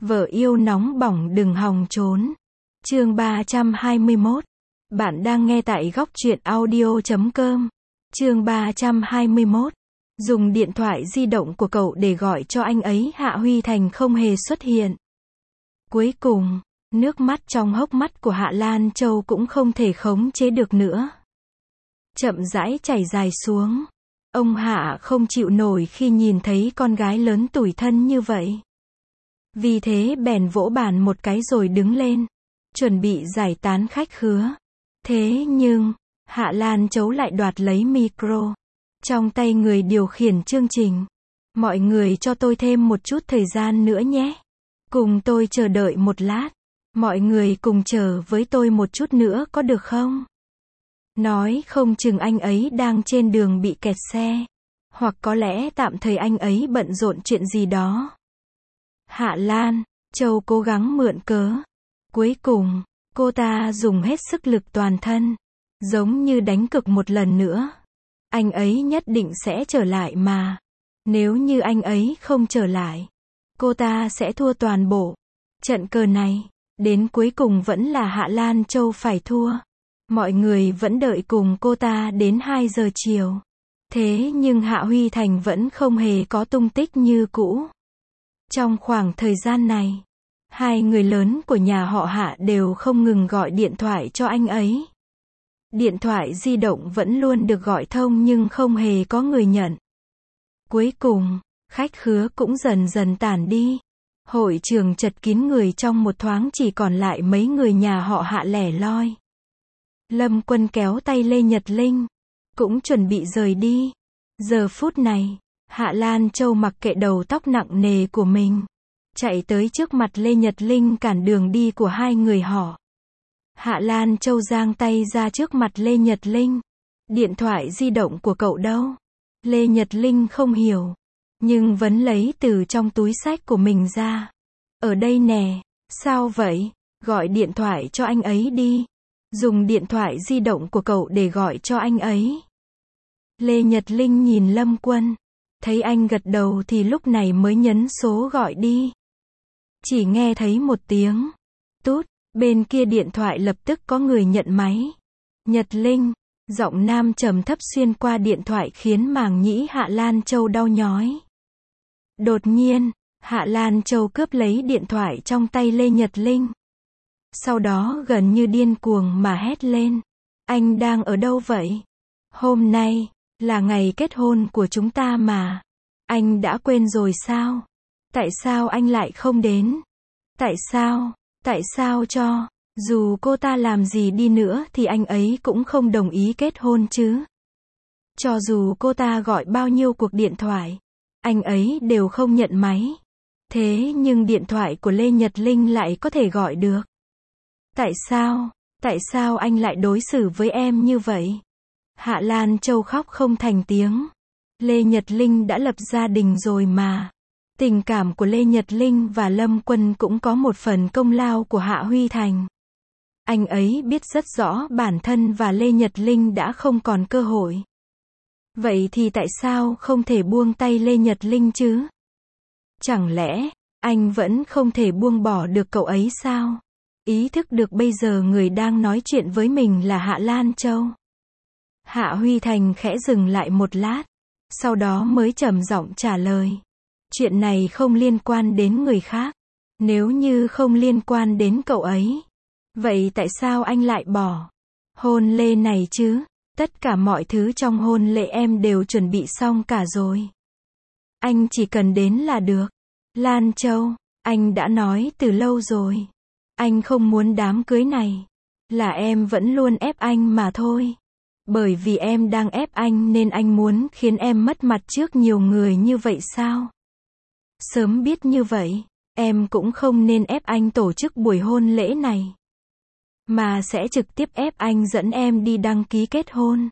Vợ yêu nóng bỏng đừng hòng trốn. Chương 321. Bạn đang nghe tại góc truyện audio.com. Chương 321. Dùng điện thoại di động của cậu để gọi cho anh ấy. Hạ Huy Thành không hề xuất hiện. Cuối cùng, nước mắt trong hốc mắt của Hạ Lan Châu cũng không thể khống chế được nữa. Chậm rãi chảy dài xuống. Ông Hạ không chịu nổi khi nhìn thấy con gái lớn tủi thân như vậy. Vì thế bèn vỗ bàn một cái rồi đứng lên, chuẩn bị giải tán khách khứa. Thế nhưng, Hạ Lan Châu lại đoạt lấy micro trong tay người điều khiển chương trình. Mọi người cho tôi thêm một chút thời gian nữa nhé. Cùng tôi chờ đợi một lát. Mọi người cùng chờ với tôi một chút nữa có được không? Nói không chừng anh ấy đang trên đường bị kẹt xe. Hoặc có lẽ tạm thời anh ấy bận rộn chuyện gì đó. Hạ Lan Châu cố gắng mượn cớ. Cuối cùng, cô ta dùng hết sức lực toàn thân. Giống như đánh cược một lần nữa. Anh ấy nhất định sẽ trở lại mà. Nếu như anh ấy không trở lại, cô ta sẽ thua toàn bộ. Trận cờ này, đến cuối cùng vẫn là Hạ Lan Châu phải thua. Mọi người vẫn đợi cùng cô ta đến 2 giờ chiều. Thế nhưng Hạ Huy Thành vẫn không hề có tung tích như cũ. Trong khoảng thời gian này, hai người lớn của nhà họ Hạ đều không ngừng gọi điện thoại cho anh ấy. Điện thoại di động vẫn luôn được gọi thông nhưng không hề có người nhận. Cuối cùng, khách khứa cũng dần dần tản đi. Hội trường chật kín người, trong một thoáng chỉ còn lại mấy người nhà họ Hạ lẻ loi. Lâm Quân kéo tay Lê Nhật Linh, cũng chuẩn bị rời đi. Giờ phút này, Hạ Lan Châu mặc kệ đầu tóc nặng nề của mình, chạy tới trước mặt Lê Nhật Linh cản đường đi của hai người họ. Hạ Lan Châu giang tay ra trước mặt Lê Nhật Linh. Điện thoại di động của cậu đâu? Lê Nhật Linh không hiểu, nhưng vẫn lấy từ trong túi xách của mình ra. Ở đây nè. Sao vậy? Gọi điện thoại cho anh ấy đi. Dùng điện thoại di động của cậu để gọi cho anh ấy. Lê Nhật Linh nhìn Lâm Quân. Thấy anh gật đầu thì lúc này mới nhấn số gọi đi. Chỉ nghe thấy một tiếng tút, bên kia điện thoại lập tức có người nhận máy. Nhật Linh, giọng nam trầm thấp xuyên qua điện thoại khiến màng nhĩ Hạ Lan Châu đau nhói. Đột nhiên, Hạ Lan Châu cướp lấy điện thoại trong tay Lê Nhật Linh. Sau đó gần như điên cuồng mà hét lên. Anh đang ở đâu vậy? Hôm nay là ngày kết hôn của chúng ta mà. Anh đã quên rồi sao? Tại sao anh lại không đến? Tại sao? Tại sao cho? Dù cô ta làm gì đi nữa thì anh ấy cũng không đồng ý kết hôn chứ. Cho dù cô ta gọi bao nhiêu cuộc điện thoại, anh ấy đều không nhận máy. Thế nhưng điện thoại của Lê Nhật Linh lại có thể gọi được. Tại sao? Tại sao anh lại đối xử với em như vậy? Hạ Lan Châu khóc không thành tiếng. Lê Nhật Linh đã lập gia đình rồi mà. Tình cảm của Lê Nhật Linh và Lâm Quân cũng có một phần công lao của Hạ Huy Thành. Anh ấy biết rất rõ bản thân và Lê Nhật Linh đã không còn cơ hội. Vậy thì tại sao không thể buông tay Lê Nhật Linh chứ? Chẳng lẽ, anh vẫn không thể buông bỏ được cậu ấy sao? Ý thức được bây giờ người đang nói chuyện với mình là Hạ Lan Châu. Hạ Huy Thành khẽ dừng lại một lát, sau đó mới trầm giọng trả lời. Chuyện này không liên quan đến người khác. Nếu như không liên quan đến cậu ấy, vậy tại sao anh lại bỏ hôn lễ này chứ? Tất cả mọi thứ trong hôn lễ em đều chuẩn bị xong cả rồi. Anh chỉ cần đến là được. Lan Châu, anh đã nói từ lâu rồi. Anh không muốn đám cưới này. Là em vẫn luôn ép anh mà thôi. Bởi vì em đang ép anh nên anh muốn khiến em mất mặt trước nhiều người như vậy sao? Sớm biết như vậy, em cũng không nên ép anh tổ chức buổi hôn lễ này. Mà sẽ trực tiếp ép anh dẫn em đi đăng ký kết hôn.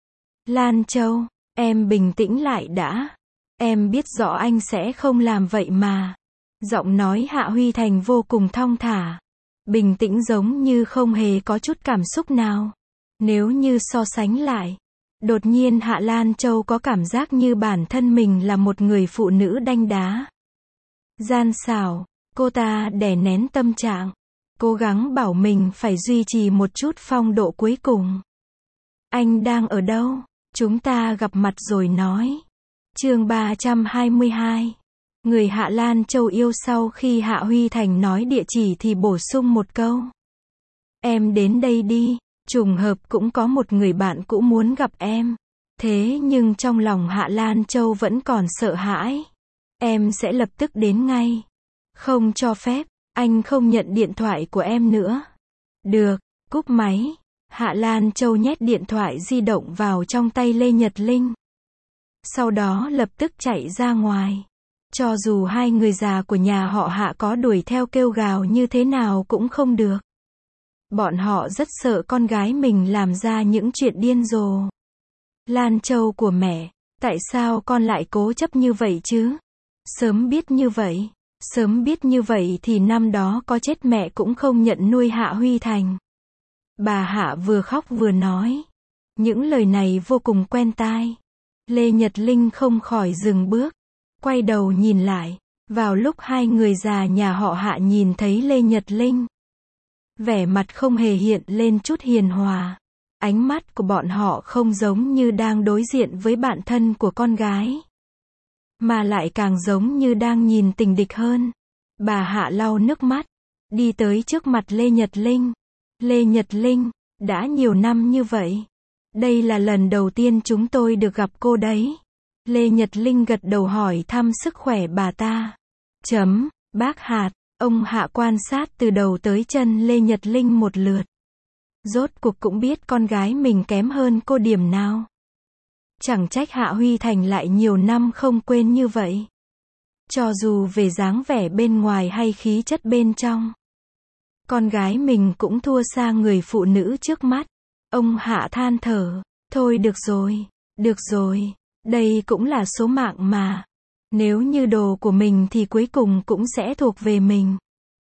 Lan Châu, em bình tĩnh lại đã. Em biết rõ anh sẽ không làm vậy mà. Giọng nói Hạ Huy Thành vô cùng thong thả. Bình tĩnh giống như không hề có chút cảm xúc nào. Nếu như so sánh lại, đột nhiên Hạ Lan Châu có cảm giác như bản thân mình là một người phụ nữ đanh đá. Gian xảo, Cô ta đè nén tâm trạng, cố gắng bảo mình phải duy trì một chút phong độ cuối cùng. Anh đang ở đâu? Chúng ta gặp mặt rồi nói. Chương 322. Người Hạ Lan Châu yêu. Sau khi Hạ Huy Thành nói địa chỉ thì bổ sung một câu. Em đến đây đi, trùng hợp cũng có một người bạn cũ muốn gặp em. Thế nhưng trong lòng Hạ Lan Châu vẫn còn sợ hãi. Em sẽ lập tức đến ngay. Không cho phép, anh không nhận điện thoại của em nữa. Được, cúp máy. Hạ Lan Châu nhét điện thoại di động vào trong tay Lê Nhật Linh. Sau đó lập tức chạy ra ngoài. Cho dù hai người già của nhà họ Hạ có đuổi theo kêu gào như thế nào cũng không được. Bọn họ rất sợ con gái mình làm ra những chuyện điên rồ. Lan Châu của mẹ, tại sao con lại cố chấp như vậy chứ? Sớm biết như vậy thì năm đó có chết mẹ cũng không nhận nuôi Hạ Huy Thành. Bà Hạ vừa khóc vừa nói. Những lời này vô cùng quen tai. Lê Nhật Linh không khỏi dừng bước, quay đầu nhìn lại. Vào lúc hai người già nhà họ Hạ nhìn thấy Lê Nhật Linh, vẻ mặt không hề hiện lên chút hiền hòa. Ánh mắt của bọn họ không giống như đang đối diện với bạn thân của con gái, mà lại càng giống như đang nhìn tình địch hơn. Bà Hạ lau nước mắt, đi tới trước mặt Lê Nhật Linh. Lê Nhật Linh, đã nhiều năm như vậy. Đây là lần đầu tiên chúng tôi được gặp cô đấy. Lê Nhật Linh gật đầu hỏi thăm sức khỏe bà ta. Bác Hạt, ông Hạ quan sát từ đầu tới chân Lê Nhật Linh một lượt. Rốt cuộc cũng biết con gái mình kém hơn cô điểm nào. Chẳng trách Hạ Huy Thành lại nhiều năm không quên như vậy. Cho dù về dáng vẻ bên ngoài hay khí chất bên trong, con gái mình cũng thua xa người phụ nữ trước mắt. Ông Hạ than thở. Thôi được rồi, đây cũng là số mạng mà. Nếu như đồ của mình thì cuối cùng cũng sẽ thuộc về mình.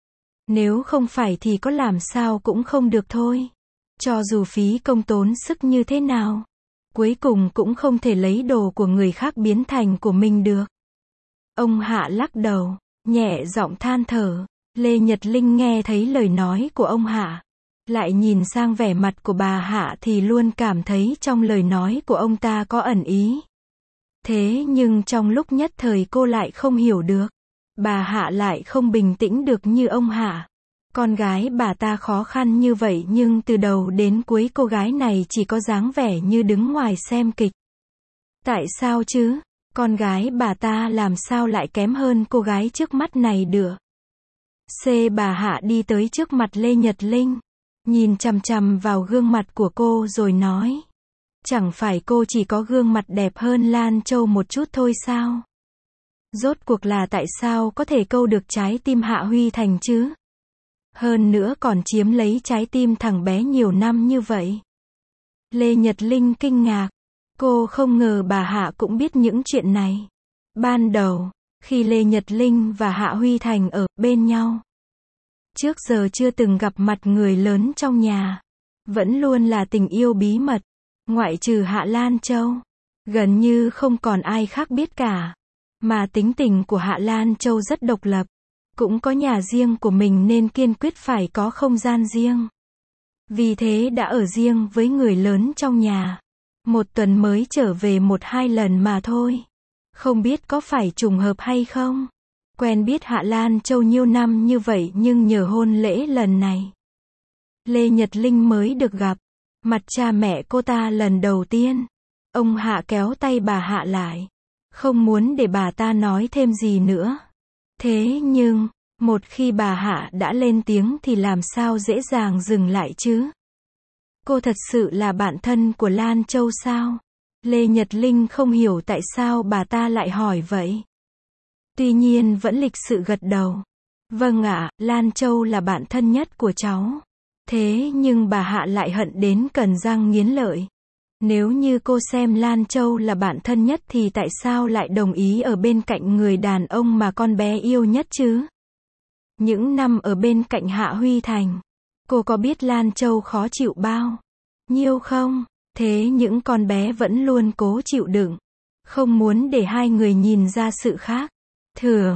Nếu không phải thì có làm sao cũng không được thôi. Cho dù phí công tốn sức như thế nào, cuối cùng cũng không thể lấy đồ của người khác biến thành của mình được. Ông Hạ lắc đầu, nhẹ giọng than thở. Lê Nhật Linh nghe thấy lời nói của ông Hạ, lại nhìn sang vẻ mặt của bà Hạ thì luôn cảm thấy trong lời nói của ông ta có ẩn ý. Thế nhưng trong lúc nhất thời cô lại không hiểu được. Bà Hạ lại không bình tĩnh được như ông Hạ. Con gái bà ta khó khăn như vậy nhưng từ đầu đến cuối cô gái này chỉ có dáng vẻ như đứng ngoài xem kịch. Tại sao chứ? Con gái bà ta làm sao lại kém hơn cô gái trước mắt này được? Bà Hạ đi tới trước mặt Lê Nhật Linh, nhìn chằm chằm vào gương mặt của cô rồi nói. Chẳng phải cô chỉ có gương mặt đẹp hơn Lan Châu một chút thôi sao? Rốt cuộc là tại sao có thể câu được trái tim Hạ Huy Thành chứ? Hơn nữa còn chiếm lấy trái tim thằng bé nhiều năm như vậy. Lê Nhật Linh kinh ngạc. Cô không ngờ bà Hạ cũng biết những chuyện này. Ban đầu, khi Lê Nhật Linh và Hạ Huy Thành ở bên nhau, trước giờ chưa từng gặp mặt người lớn trong nhà. Vẫn luôn là tình yêu bí mật. Ngoại trừ Hạ Lan Châu, gần như không còn ai khác biết cả. Mà tính tình của Hạ Lan Châu rất độc lập, cũng có nhà riêng của mình nên kiên quyết phải có không gian riêng. Vì thế đã ở riêng với người lớn trong nhà. Một tuần mới trở về 1-2 lần mà thôi. Không biết có phải trùng hợp hay không? Quen biết Hạ Lan Châu nhiều năm như vậy nhưng nhờ hôn lễ lần này, Lê Nhật Linh mới được gặp mặt cha mẹ cô ta lần đầu tiên. Ông Hạ kéo tay bà Hạ lại, không muốn để bà ta nói thêm gì nữa. Thế nhưng, một khi bà Hạ đã lên tiếng thì làm sao dễ dàng dừng lại chứ? Cô thật sự là bạn thân của Lan Châu sao? Lê Nhật Linh không hiểu tại sao bà ta lại hỏi vậy. Tuy nhiên vẫn lịch sự gật đầu. Vâng ạ, Lan Châu là bạn thân nhất của cháu. Thế nhưng bà Hạ lại hận đến cắn răng nghiến lợi. Nếu như cô xem Lan Châu là bạn thân nhất thì tại sao lại đồng ý ở bên cạnh người đàn ông mà con bé yêu nhất chứ? Những năm ở bên cạnh Hạ Huy Thành, cô có biết Lan Châu khó chịu bao nhiêu không? Thế những con bé vẫn luôn cố chịu đựng, không muốn để hai người nhìn ra sự khác thường.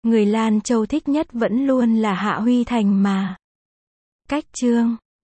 Người Lan Châu thích nhất vẫn luôn là Hạ Huy Thành mà. Cách chương